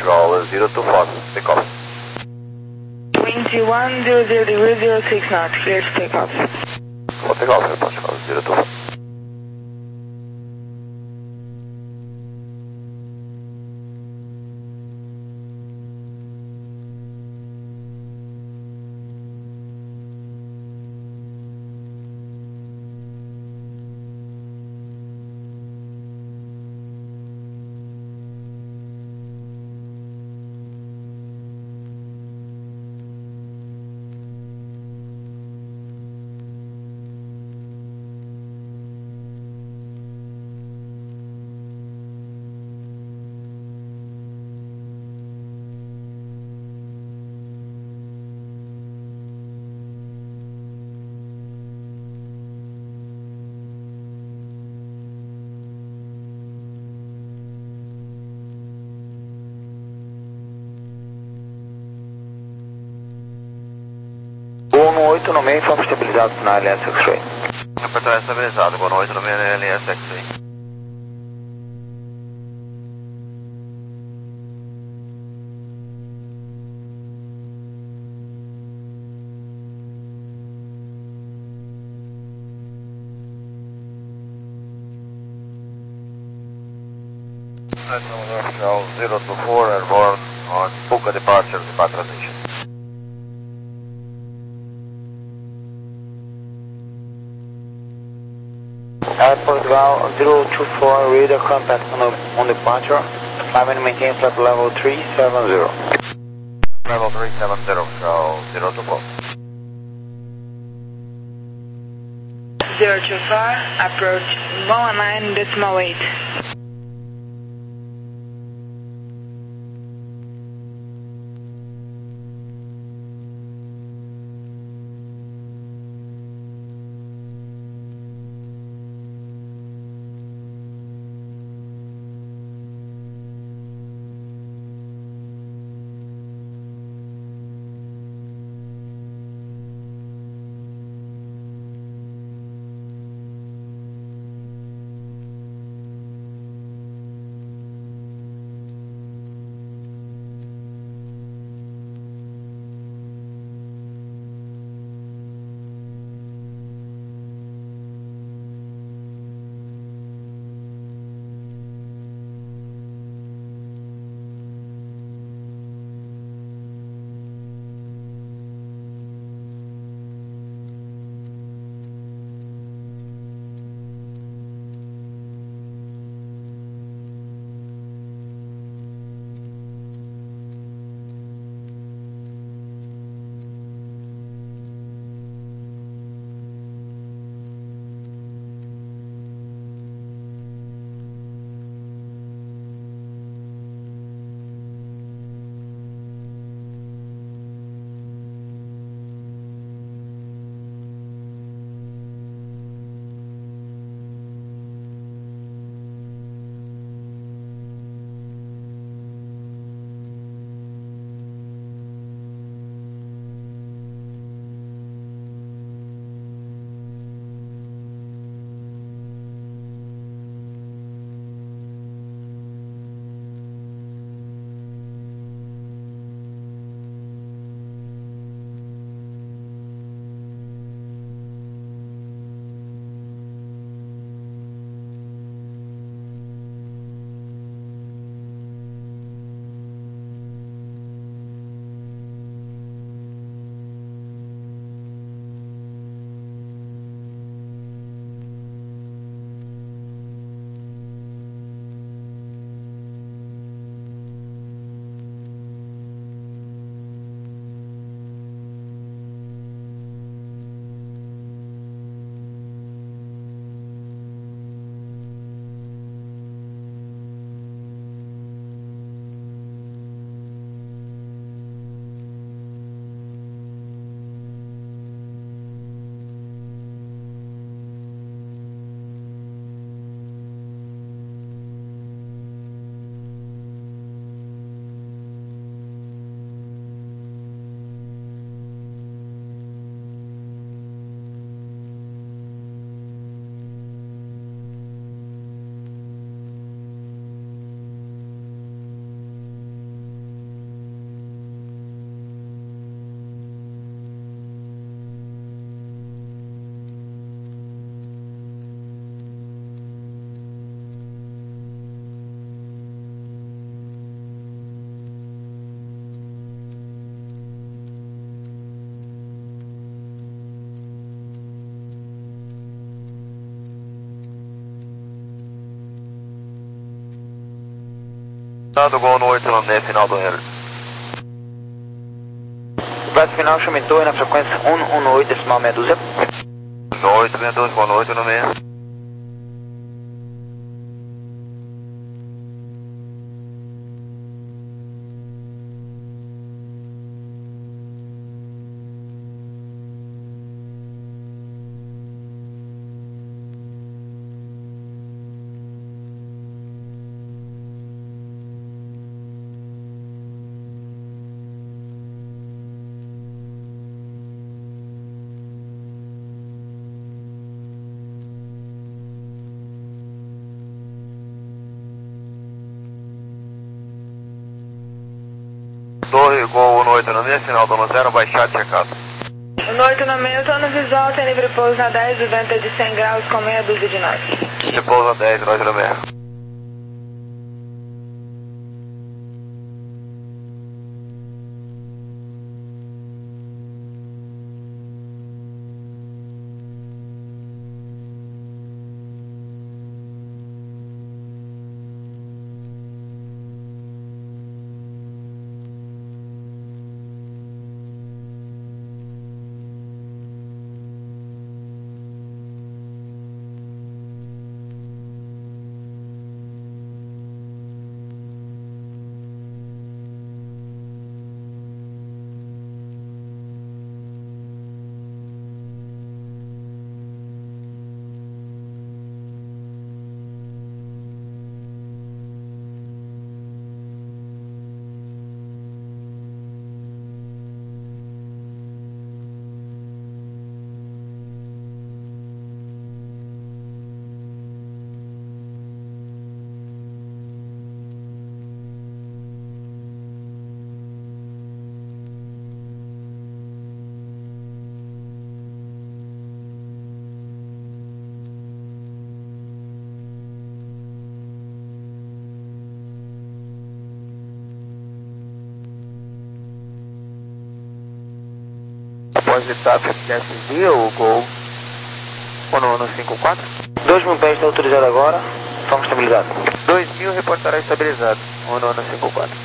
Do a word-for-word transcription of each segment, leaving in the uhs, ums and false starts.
control zero two four, take off. twenty-one zero zero degree zero six knots, clear to take off. For take off, Air Portugal zero two four. um oito no meio, informe estabilizado na L S X-Ray. Apertar estabilizado, boa noite no meio L S X-Ray. zero two four, airborne on Puka departure, depart transition. Air Portugal zero two four, radar contact on, on departure. Climb and maintain flight level three seven zero. Level three seven zero, show zero two four. zero two four, approach one nine decimal eight. Dado Gol no oito no meio, final do Henry. Base final, chame torre na frequência um um oito, decimal meia dúzia. No oito, meia dúzia, Gol no oito no meio. Torre, Gol no oito no meio, final do zero, baixado, checado. No oito no meio, tô no visual, sem livre pouso na dez, o vento é de cem graus com meia dúzia de nós. De pouso na dez, nós no meio. Após etapa F S V, o Gol um um cinco quatro. dois mil pés está autorizado agora, som estabilizado. dois mil reportará estabilizado, um um cinco quatro.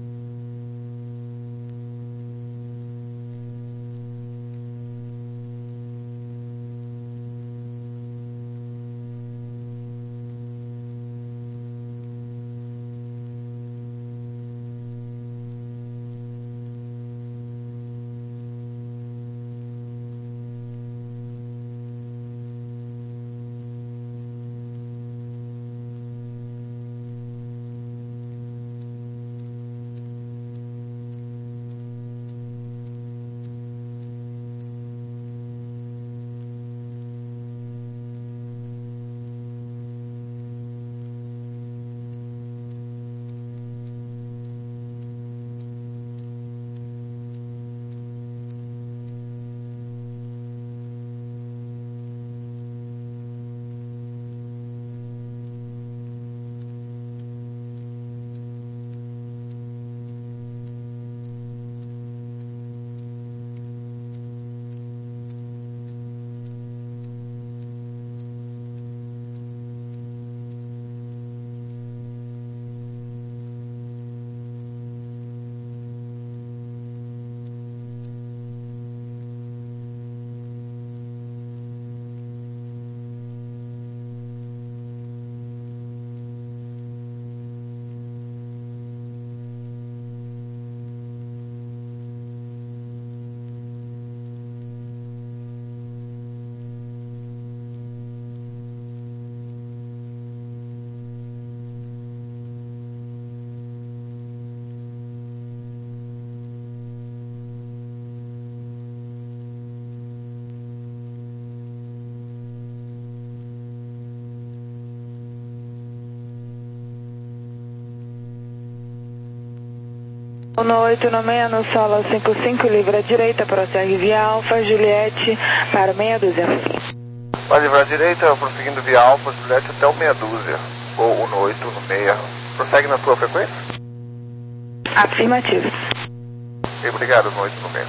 No oito no meio, no solo cinco cinco, livre à direita, prossegue via Alfa, Juliette, para meia dúzia. Vai livrar à direita, prosseguindo via Alfa, Juliette até o meia dúzia. Ou um no oito no meia. Prossegue na tua frequência? Afirmativo. Ok, obrigado, no oito no meia.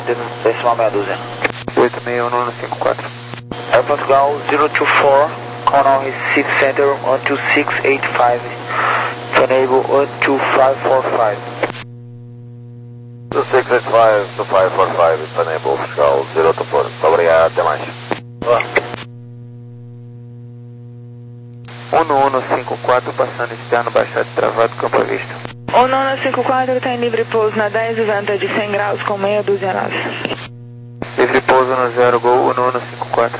oito decimal meia dúzia. oito seis um nove cinco quatro. Air Portugal zero two four, Canal Recife Center one two six eight five, to enable one two five four five. two six eight five, two five four five, to enable Portugal zero two four. Muito obrigado, até mais. Boa. um nove cinco quatro, passando externo, baixado, travado, campo à vista. um nove cinco quatro tem livre pouso na dez e venta de cem graus com meia dúzia nove. Livre pouso no zero, Gol um nove cinco quatro.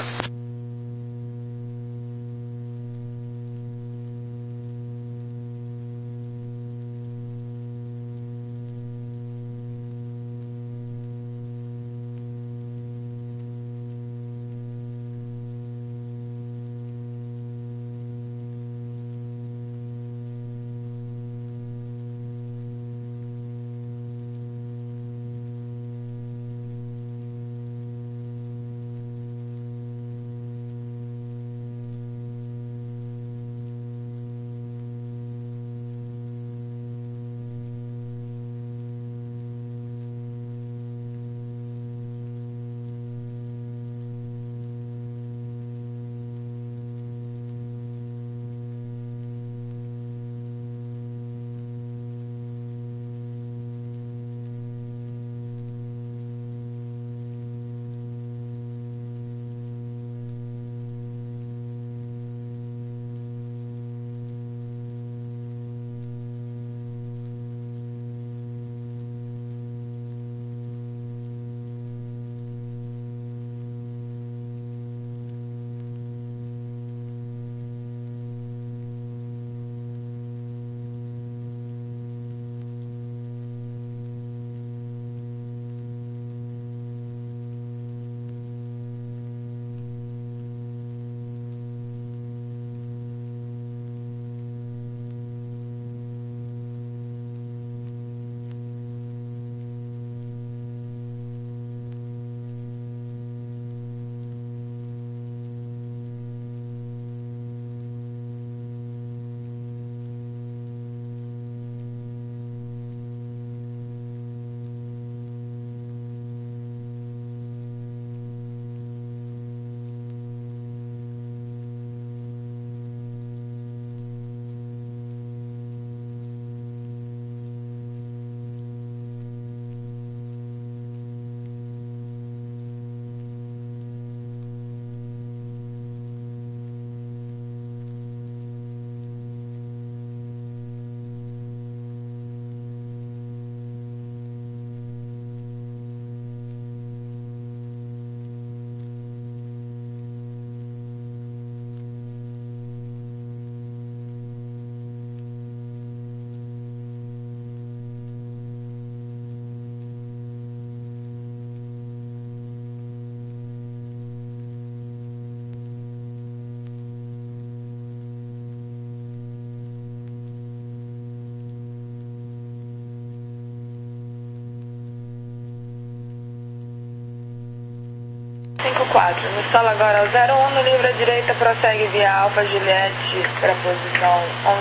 cinco quatro, no solo agora zero um, no livre à direita, prossegue via Alfa Juliette para posição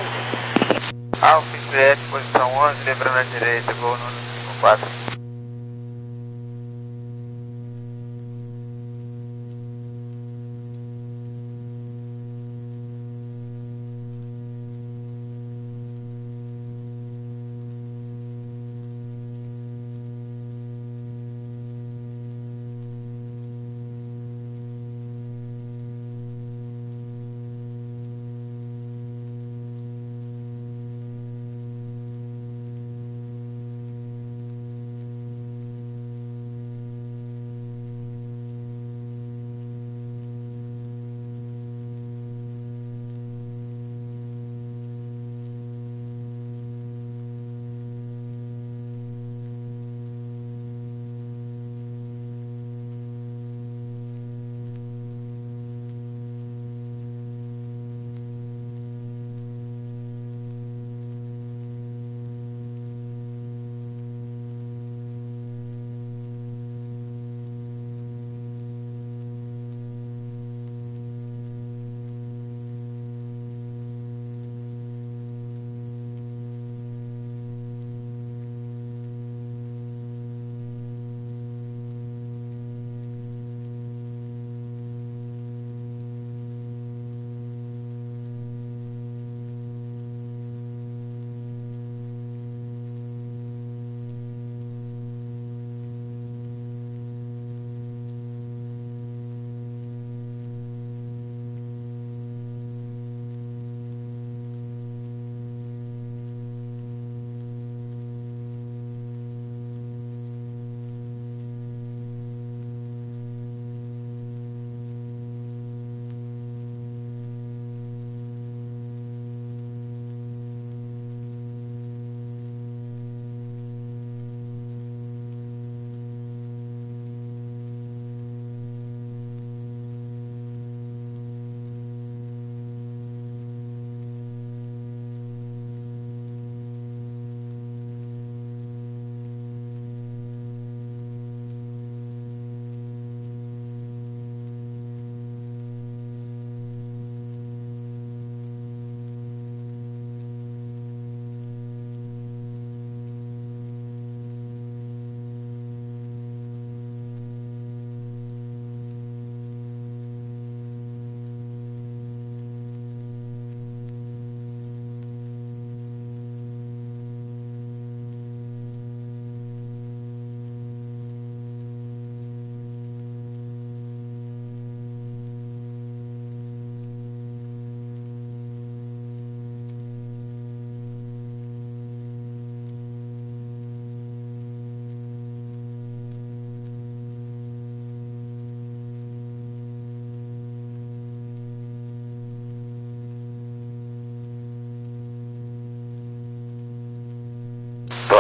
onze. Alfa Juliette, posição onze, livre na direita, Gol nove cinco quatro.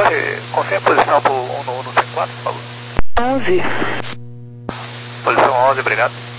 Torre, confirme a posição para o um no um no cinco quatro, por favor. onze. Posição onze, obrigado.